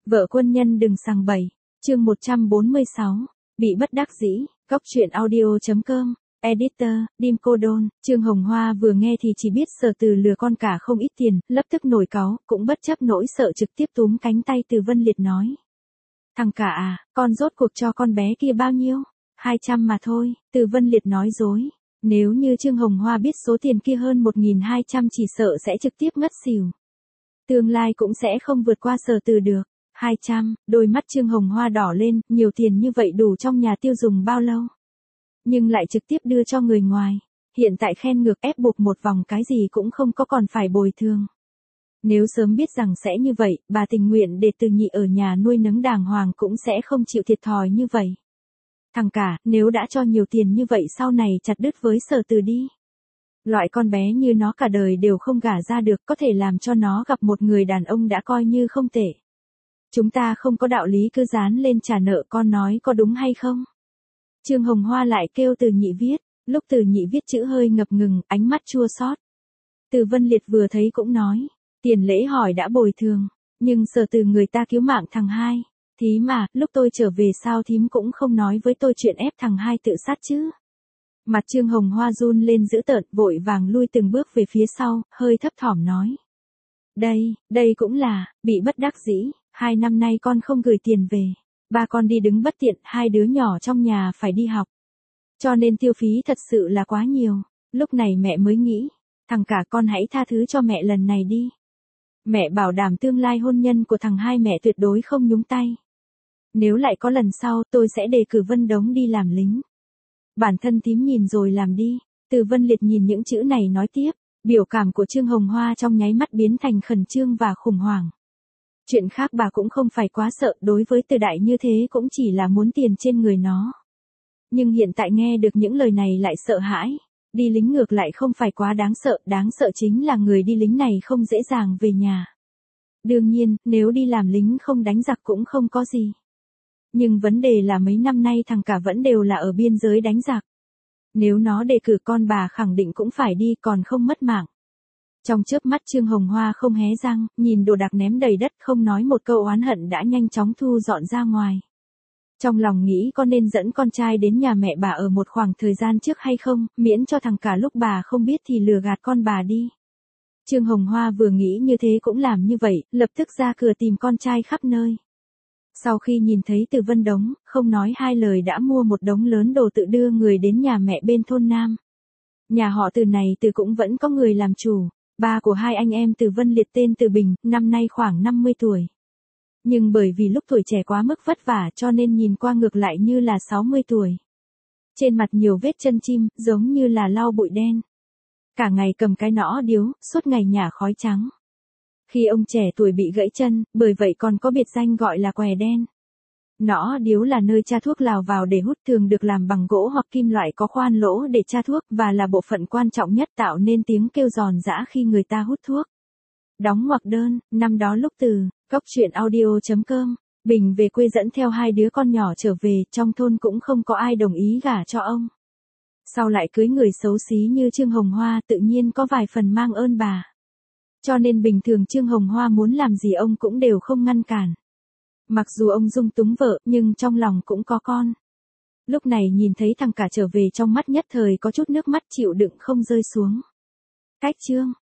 Vợ quân nhân đừng sằng bậy. Chương 146. Bị bất đắc dĩ. Góc truyện audio.com. Editor, Dim Cô Đôn. Trương Hồng Hoa vừa nghe thì chỉ biết Sở Từ lừa con cả không ít tiền, lập tức nổi cáu, cũng bất chấp nỗi sợ trực tiếp túm cánh tay Từ Vân Liệt nói. Thằng cả à, con rốt cuộc cho con bé kia bao nhiêu? 200 mà thôi, Từ Vân Liệt nói dối. Nếu như Trương Hồng Hoa biết số tiền kia hơn 1.200 chỉ sợ sẽ trực tiếp ngất xỉu. Tương lai cũng sẽ không vượt qua Sở Từ được. 200, đôi mắt Trương Hồng Hoa đỏ lên, nhiều tiền như vậy đủ trong nhà tiêu dùng bao lâu? Nhưng lại trực tiếp đưa cho người ngoài. Hiện tại khen ngược ép buộc một vòng cái gì cũng không có còn phải bồi thường. Nếu sớm biết rằng sẽ như vậy, bà tình nguyện để Từ Nhị ở nhà nuôi nấng đàng hoàng cũng sẽ không chịu thiệt thòi như vậy. Thằng cả, nếu đã cho nhiều tiền như vậy sau này chặt đứt với Sở Từ đi. Loại con bé như nó cả đời đều không gả ra được, có thể làm cho nó gặp một người đàn ông đã coi như không tệ. Chúng ta không có đạo lý cứ dán lên trả nợ, con nói có đúng hay không? Trương Hồng Hoa lại kêu Từ Nhị viết, lúc Từ Nhị viết chữ hơi ngập ngừng, ánh mắt chua xót. Từ Vân Liệt vừa thấy cũng nói, tiền lễ hỏi đã bồi thường, nhưng Sở Từ người ta cứu mạng thằng hai. Thím mà, lúc tôi trở về sao thím cũng không nói với tôi chuyện ép thằng hai tự sát chứ? Mặt Trương Hồng Hoa run lên dữ tợn, vội vàng lui từng bước về phía sau, hơi thấp thỏm nói. Đây cũng là, bị bất đắc dĩ, 2 năm nay con không gửi tiền về. Ba con đi đứng bất tiện, 2 đứa nhỏ trong nhà phải đi học. Cho nên tiêu phí thật sự là quá nhiều. Lúc này mẹ mới nghĩ, thằng cả con hãy tha thứ cho mẹ lần này đi. Mẹ bảo đảm tương lai hôn nhân của thằng hai mẹ tuyệt đối không nhúng tay. Nếu lại có lần sau tôi sẽ đề cử Vân Đống đi làm lính. Bản thân thím nhìn rồi làm đi. Từ Vân Liệt nhìn những chữ này nói tiếp, biểu cảm của Trương Hồng Hoa trong nháy mắt biến thành khẩn trương và khủng hoảng. Chuyện khác bà cũng không phải quá sợ, đối với Từ Đại như thế cũng chỉ là muốn tiền trên người nó. Nhưng hiện tại nghe được những lời này lại sợ hãi. Đi lính ngược lại không phải quá đáng sợ chính là người đi lính này không dễ dàng về nhà. Đương nhiên, nếu đi làm lính không đánh giặc cũng không có gì. Nhưng vấn đề là mấy năm nay thằng cả vẫn đều là ở biên giới đánh giặc. Nếu nó đề cử con bà khẳng định cũng phải đi, còn không mất mạng. Trong chớp mắt Trương Hồng Hoa không hé răng, nhìn đồ đạc ném đầy đất, không nói một câu oán hận đã nhanh chóng thu dọn ra ngoài. Trong lòng nghĩ có nên dẫn con trai đến nhà mẹ bà ở một khoảng thời gian trước hay không, miễn cho thằng cả lúc bà không biết thì lừa gạt con bà đi. Trương Hồng Hoa vừa nghĩ như thế cũng làm như vậy, lập tức ra cửa tìm con trai khắp nơi. Sau khi nhìn thấy Từ Vân Đống, không nói hai lời đã mua một đống lớn đồ tự đưa người đến nhà mẹ bên thôn Nam. Nhà họ Từ này Từ cũng vẫn có người làm chủ. Ba của hai anh em Từ Vân Liệt tên Từ Bình, năm nay khoảng 50 tuổi. Nhưng bởi vì lúc tuổi trẻ quá mức vất vả cho nên nhìn qua ngược lại như là 60 tuổi. Trên mặt nhiều vết chân chim, giống như là lau bụi đen. Cả ngày cầm cái nõ điếu, suốt ngày nhả khói trắng. Khi ông trẻ tuổi bị gãy chân, bởi vậy còn có biệt danh gọi là què đen. Nõ điếu là nơi tra thuốc lào vào để hút, thường được làm bằng gỗ hoặc kim loại có khoan lỗ để tra thuốc, và là bộ phận quan trọng nhất tạo nên tiếng kêu giòn giã khi người ta hút thuốc. Đóng ngoặc đơn, năm đó lúc Từ, góc truyện audio.com, Bình về quê dẫn theo 2 đứa con nhỏ trở về, trong thôn cũng không có ai đồng ý gả cho ông. Sau lại cưới người xấu xí như Trương Hồng Hoa, tự nhiên có vài phần mang ơn bà. Cho nên bình thường Trương Hồng Hoa muốn làm gì ông cũng đều không ngăn cản. Mặc dù ông dung túng vợ, nhưng trong lòng cũng có con. Lúc này nhìn thấy thằng cả trở về, trong mắt nhất thời có chút nước mắt chịu đựng không rơi xuống. Cách Trương